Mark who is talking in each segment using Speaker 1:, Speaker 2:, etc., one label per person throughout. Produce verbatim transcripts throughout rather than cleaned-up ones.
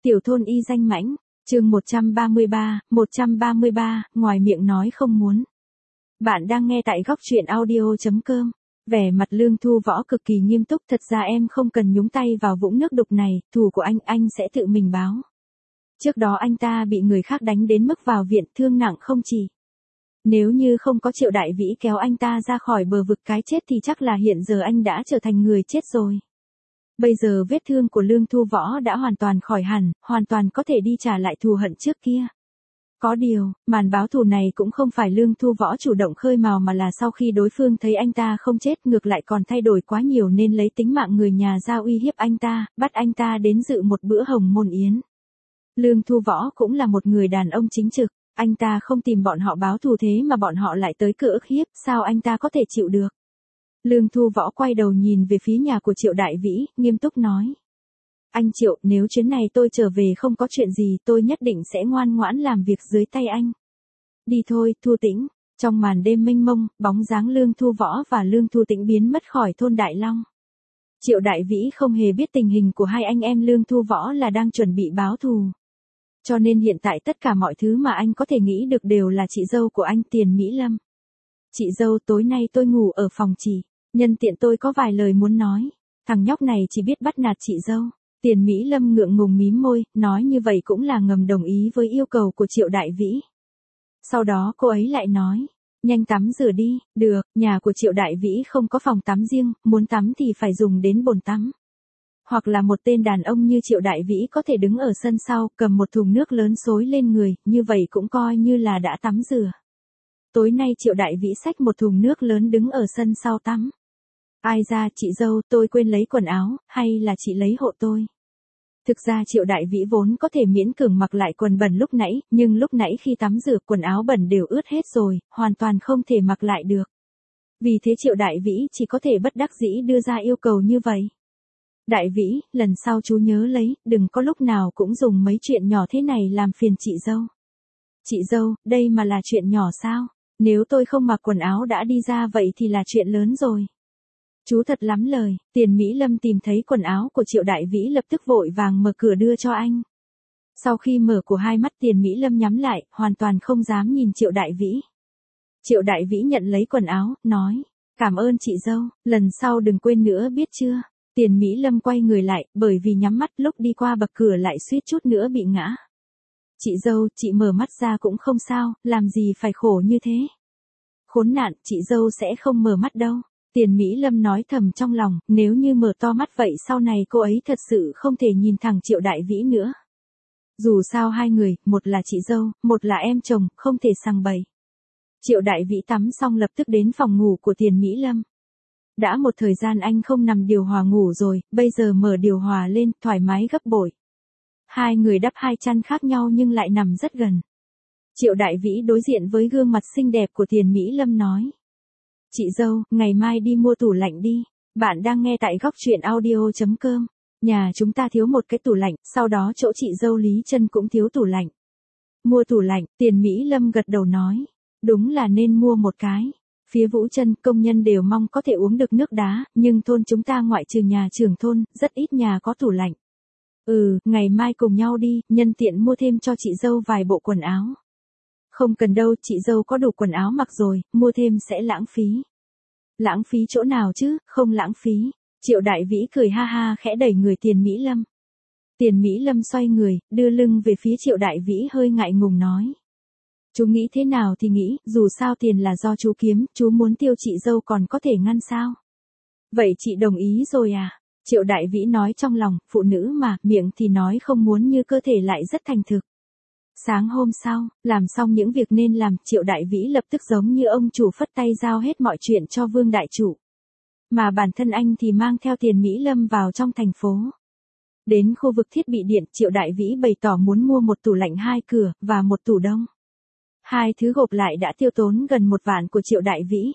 Speaker 1: Tiểu thôn y danh mãnh, chương một trăm ba mươi ba, một trăm ba mươi ba, ngoài miệng nói không muốn. Bạn đang nghe tại góc truyện audio chấm com. Vẻ mặt Lương Thu Võ cực kỳ nghiêm túc, thật ra em không cần nhúng tay vào vũng nước đục này, thù của anh, anh sẽ tự mình báo. Trước đó anh ta bị người khác đánh đến mức vào viện, thương nặng không chỉ. Nếu như không có Triệu Đại Vĩ kéo anh ta ra khỏi bờ vực cái chết thì chắc là hiện giờ anh đã trở thành người chết rồi. Bây giờ vết thương của Lương Thu Võ đã hoàn toàn khỏi hẳn, hoàn toàn có thể đi trả lại thù hận trước kia. Có điều, màn báo thù này cũng không phải Lương Thu Võ chủ động khơi mào mà là sau khi đối phương thấy anh ta không chết ngược lại còn thay đổi quá nhiều nên lấy tính mạng người nhà ra uy hiếp anh ta, bắt anh ta đến dự một bữa hồng môn yến. Lương Thu Võ cũng là một người đàn ông chính trực, anh ta không tìm bọn họ báo thù thế mà bọn họ lại tới cửa ức hiếp, sao anh ta có thể chịu được. Lương Thu Võ quay đầu nhìn về phía nhà của Triệu Đại Vĩ, nghiêm túc nói. Anh Triệu, nếu chuyến này tôi trở về không có chuyện gì tôi nhất định sẽ ngoan ngoãn làm việc dưới tay anh. Đi thôi, Thu Tĩnh. Trong màn đêm mênh mông, bóng dáng Lương Thu Võ và Lương Thu Tĩnh biến mất khỏi thôn Đại Long. Triệu Đại Vĩ không hề biết tình hình của hai anh em Lương Thu Võ là đang chuẩn bị báo thù. Cho nên hiện tại tất cả mọi thứ mà anh có thể nghĩ được đều là chị dâu của anh Tiền Mỹ Lâm. Chị dâu, tối nay tôi ngủ ở phòng chị. Nhân tiện tôi có vài lời muốn nói. Thằng nhóc này chỉ biết bắt nạt chị dâu. Tiền Mỹ Lâm ngượng ngùng mím môi, nói như vậy cũng là ngầm đồng ý với yêu cầu của Triệu Đại Vĩ. Sau đó cô ấy lại nói, nhanh tắm rửa đi, được, nhà của Triệu Đại Vĩ không có phòng tắm riêng, muốn tắm thì phải dùng đến bồn tắm. Hoặc là một tên đàn ông như Triệu Đại Vĩ có thể đứng ở sân sau, cầm một thùng nước lớn xối lên người, như vậy cũng coi như là đã tắm rửa. Tối nay Triệu Đại Vĩ xách một thùng nước lớn đứng ở sân sau tắm. Ai ra, chị dâu, tôi quên lấy quần áo, hay là chị lấy hộ tôi. Thực ra Triệu Đại Vĩ vốn có thể miễn cưỡng mặc lại quần bẩn lúc nãy, nhưng lúc nãy khi tắm rửa quần áo bẩn đều ướt hết rồi, hoàn toàn không thể mặc lại được. Vì thế Triệu Đại Vĩ chỉ có thể bất đắc dĩ đưa ra yêu cầu như vậy. Đại Vĩ, lần sau chú nhớ lấy, đừng có lúc nào cũng dùng mấy chuyện nhỏ thế này làm phiền chị dâu. Chị dâu, đây mà là chuyện nhỏ sao? Nếu tôi không mặc quần áo đã đi ra vậy thì là chuyện lớn rồi. Chú thật lắm lời, Tiền Mỹ Lâm tìm thấy quần áo của Triệu Đại Vĩ lập tức vội vàng mở cửa đưa cho anh. Sau khi mở của hai mắt Tiền Mỹ Lâm nhắm lại, hoàn toàn không dám nhìn Triệu Đại Vĩ. Triệu Đại Vĩ nhận lấy quần áo, nói, cảm ơn chị dâu, lần sau đừng quên nữa biết chưa. Tiền Mỹ Lâm quay người lại, bởi vì nhắm mắt lúc đi qua bậc cửa lại suýt chút nữa bị ngã. Chị dâu, chị mở mắt ra cũng không sao, làm gì phải khổ như thế. Khốn nạn, chị dâu sẽ không mở mắt đâu. Tiền Mỹ Lâm nói thầm trong lòng, nếu như mở to mắt vậy sau này cô ấy thật sự không thể nhìn thẳng Triệu Đại Vĩ nữa. Dù sao hai người, một là chị dâu, một là em chồng, không thể sằng bậy. Triệu Đại Vĩ tắm xong lập tức đến phòng ngủ của Tiền Mỹ Lâm. Đã một thời gian anh không nằm điều hòa ngủ rồi, bây giờ mở điều hòa lên, thoải mái gấp bội. Hai người đắp hai chăn khác nhau nhưng lại nằm rất gần. Triệu Đại Vĩ đối diện với gương mặt xinh đẹp của Tiền Mỹ Lâm nói. Chị dâu, ngày mai đi mua tủ lạnh đi. Bạn đang nghe tại góc truyện audio chấm com. Nhà chúng ta thiếu một cái tủ lạnh, sau đó chỗ chị dâu Lý Trân cũng thiếu tủ lạnh. Mua tủ lạnh, Tiền Mỹ Lâm gật đầu nói. Đúng là nên mua một cái. Phía Vũ Trân, công nhân đều mong có thể uống được nước đá, nhưng thôn chúng ta ngoại trừ nhà trưởng thôn, rất ít nhà có tủ lạnh. Ừ, ngày mai cùng nhau đi, nhân tiện mua thêm cho chị dâu vài bộ quần áo. Không cần đâu, chị dâu có đủ quần áo mặc rồi, mua thêm sẽ lãng phí. Lãng phí chỗ nào chứ, không lãng phí. Triệu Đại Vĩ cười ha ha khẽ đẩy người Tiền Mỹ Lâm. Tiền Mỹ Lâm xoay người, đưa lưng về phía Triệu Đại Vĩ hơi ngại ngùng nói. Chú nghĩ thế nào thì nghĩ, dù sao tiền là do chú kiếm, chú muốn tiêu chị dâu còn có thể ngăn sao. Vậy chị đồng ý rồi à? Triệu Đại Vĩ nói trong lòng, phụ nữ mà, miệng thì nói không muốn như cơ thể lại rất thành thực. Sáng hôm sau, làm xong những việc nên làm, Triệu Đại Vĩ lập tức giống như ông chủ phất tay giao hết mọi chuyện cho Vương Đại Chủ. Mà bản thân anh thì mang theo Tiền Mỹ Lâm vào trong thành phố. Đến khu vực thiết bị điện, Triệu Đại Vĩ bày tỏ muốn mua một tủ lạnh hai cửa, và một tủ đông. Hai thứ gộp lại đã tiêu tốn gần một vạn của Triệu Đại Vĩ.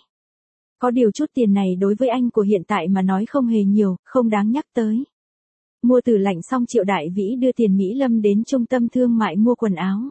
Speaker 1: Có điều chút tiền này đối với anh của hiện tại mà nói không hề nhiều, không đáng nhắc tới. Mua tủ lạnh xong Triệu Đại Vĩ đưa Tiền Mỹ Lâm đến trung tâm thương mại mua quần áo.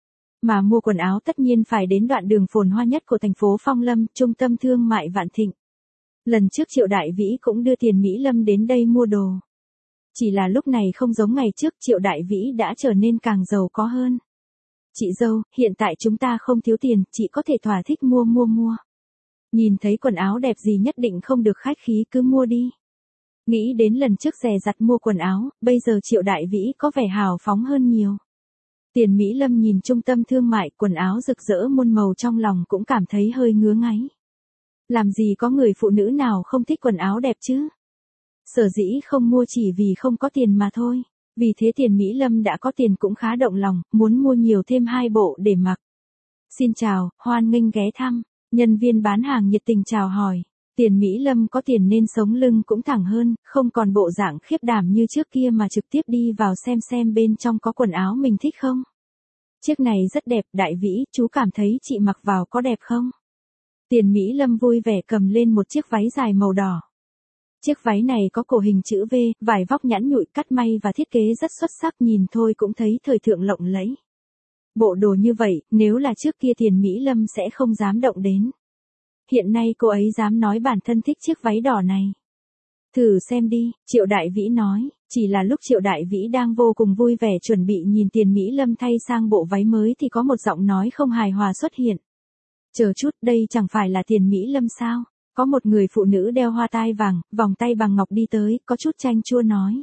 Speaker 1: Mà mua quần áo tất nhiên phải đến đoạn đường phồn hoa nhất của thành phố Phong Lâm, trung tâm thương mại Vạn Thịnh. Lần trước Triệu Đại Vĩ cũng đưa Tiền Mỹ Lâm đến đây mua đồ. Chỉ là lúc này không giống ngày trước, Triệu Đại Vĩ đã trở nên càng giàu có hơn. Chị dâu, hiện tại chúng ta không thiếu tiền, chị có thể thỏa thích mua mua mua. Nhìn thấy quần áo đẹp gì nhất định không được khách khí, cứ mua đi. Nghĩ đến lần trước dè dặt mua quần áo, bây giờ Triệu Đại Vĩ có vẻ hào phóng hơn nhiều. Tiền Mỹ Lâm nhìn trung tâm thương mại, quần áo rực rỡ muôn màu trong lòng cũng cảm thấy hơi ngứa ngáy. Làm gì có người phụ nữ nào không thích quần áo đẹp chứ? Sở dĩ không mua chỉ vì không có tiền mà thôi. Vì thế Tiền Mỹ Lâm đã có tiền cũng khá động lòng, muốn mua nhiều thêm hai bộ để mặc. Xin chào, hoan nghênh ghé thăm. Nhân viên bán hàng nhiệt tình chào hỏi. Tiền Mỹ Lâm có tiền nên sống lưng cũng thẳng hơn, không còn bộ dạng khiếp đảm như trước kia mà trực tiếp đi vào xem xem bên trong có quần áo mình thích không. Chiếc này rất đẹp, Đại Vĩ, chú cảm thấy chị mặc vào có đẹp không? Tiền Mỹ Lâm vui vẻ cầm lên một chiếc váy dài màu đỏ. Chiếc váy này có cổ hình chữ V, vải vóc nhẵn nhụi, cắt may và thiết kế rất xuất sắc, nhìn thôi cũng thấy thời thượng lộng lẫy. Bộ đồ như vậy, nếu là trước kia Tiền Mỹ Lâm sẽ không dám động đến. Hiện nay cô ấy dám nói bản thân thích chiếc váy đỏ này. Thử xem đi, Triệu Đại Vĩ nói, chỉ là lúc Triệu Đại Vĩ đang vô cùng vui vẻ chuẩn bị nhìn Tiền Mỹ Lâm thay sang bộ váy mới thì có một giọng nói không hài hòa xuất hiện. Chờ chút, đây chẳng phải là Tiền Mỹ Lâm sao? Có một người phụ nữ đeo hoa tai vàng, vòng tay bằng ngọc đi tới, có chút chanh chua nói.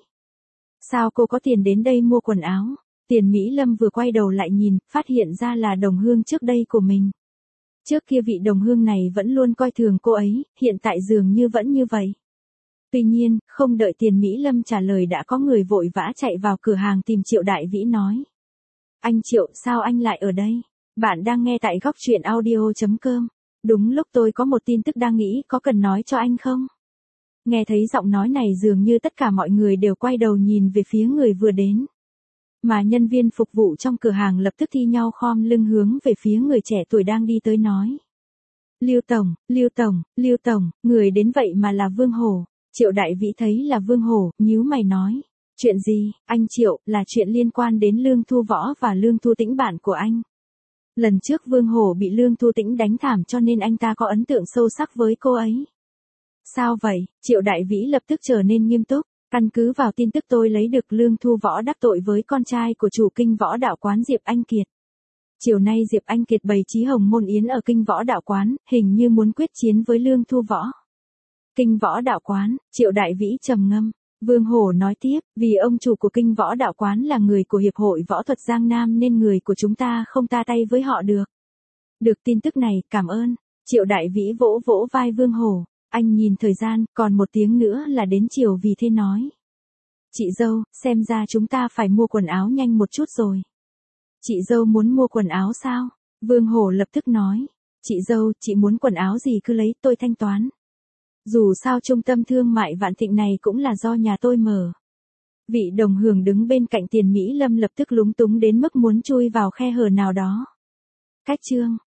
Speaker 1: Sao cô có tiền đến đây mua quần áo? Tiền Mỹ Lâm vừa quay đầu lại nhìn, phát hiện ra là đồng hương trước đây của mình. Trước kia vị đồng hương này vẫn luôn coi thường cô ấy, hiện tại dường như vẫn như vậy. Tuy nhiên, không đợi Tiền Mỹ Lâm trả lời đã có người vội vã chạy vào cửa hàng tìm Triệu Đại Vĩ nói. Anh Triệu, sao anh lại ở đây? Bạn đang nghe tại góc truyện audio chấm com. Đúng lúc tôi có một tin tức đang nghĩ có cần nói cho anh không? Nghe thấy giọng nói này dường như tất cả mọi người đều quay đầu nhìn về phía người vừa đến. Mà nhân viên phục vụ trong cửa hàng lập tức thi nhau khom lưng hướng về phía người trẻ tuổi đang đi tới nói. Lưu Tổng, Lưu Tổng, Lưu Tổng, người đến vậy mà là Vương Hổ. Triệu Đại Vĩ thấy là Vương Hổ, nhíu mày nói. Chuyện gì, anh Triệu, là chuyện liên quan đến Lương Thu Võ và Lương Thu Tĩnh bạn của anh. Lần trước Vương Hổ bị Lương Thu Tĩnh đánh thảm cho nên anh ta có ấn tượng sâu sắc với cô ấy. Sao vậy? Triệu Đại Vĩ lập tức trở nên nghiêm túc. Căn cứ vào tin tức tôi lấy được, Lương Thu Võ đắc tội với con trai của chủ Kinh Võ Đạo Quán Diệp Anh Kiệt. Chiều nay Diệp Anh Kiệt bày trí hồng môn yến ở Kinh Võ Đạo Quán, hình như muốn quyết chiến với Lương Thu Võ. Kinh Võ Đạo Quán, Triệu Đại Vĩ trầm ngâm. Vương Hổ nói tiếp, vì ông chủ của Kinh Võ Đạo Quán là người của Hiệp hội Võ thuật Giang Nam nên người của chúng ta không ta tay với họ được. Được tin tức này, cảm ơn. Triệu Đại Vĩ vỗ vỗ vai Vương Hổ. Anh nhìn thời gian, còn một tiếng nữa là đến chiều, vì thế nói. Chị dâu, xem ra chúng ta phải mua quần áo nhanh một chút rồi. Chị dâu muốn mua quần áo sao? Vương Hổ lập tức nói. Chị dâu, chị muốn quần áo gì cứ lấy, tôi thanh toán. Dù sao trung tâm thương mại Vạn Thịnh này cũng là do nhà tôi mở. Vị đồng hưởng đứng bên cạnh Tiền Mỹ Lâm lập tức lúng túng đến mức muốn chui vào khe hở nào đó. Cách chương.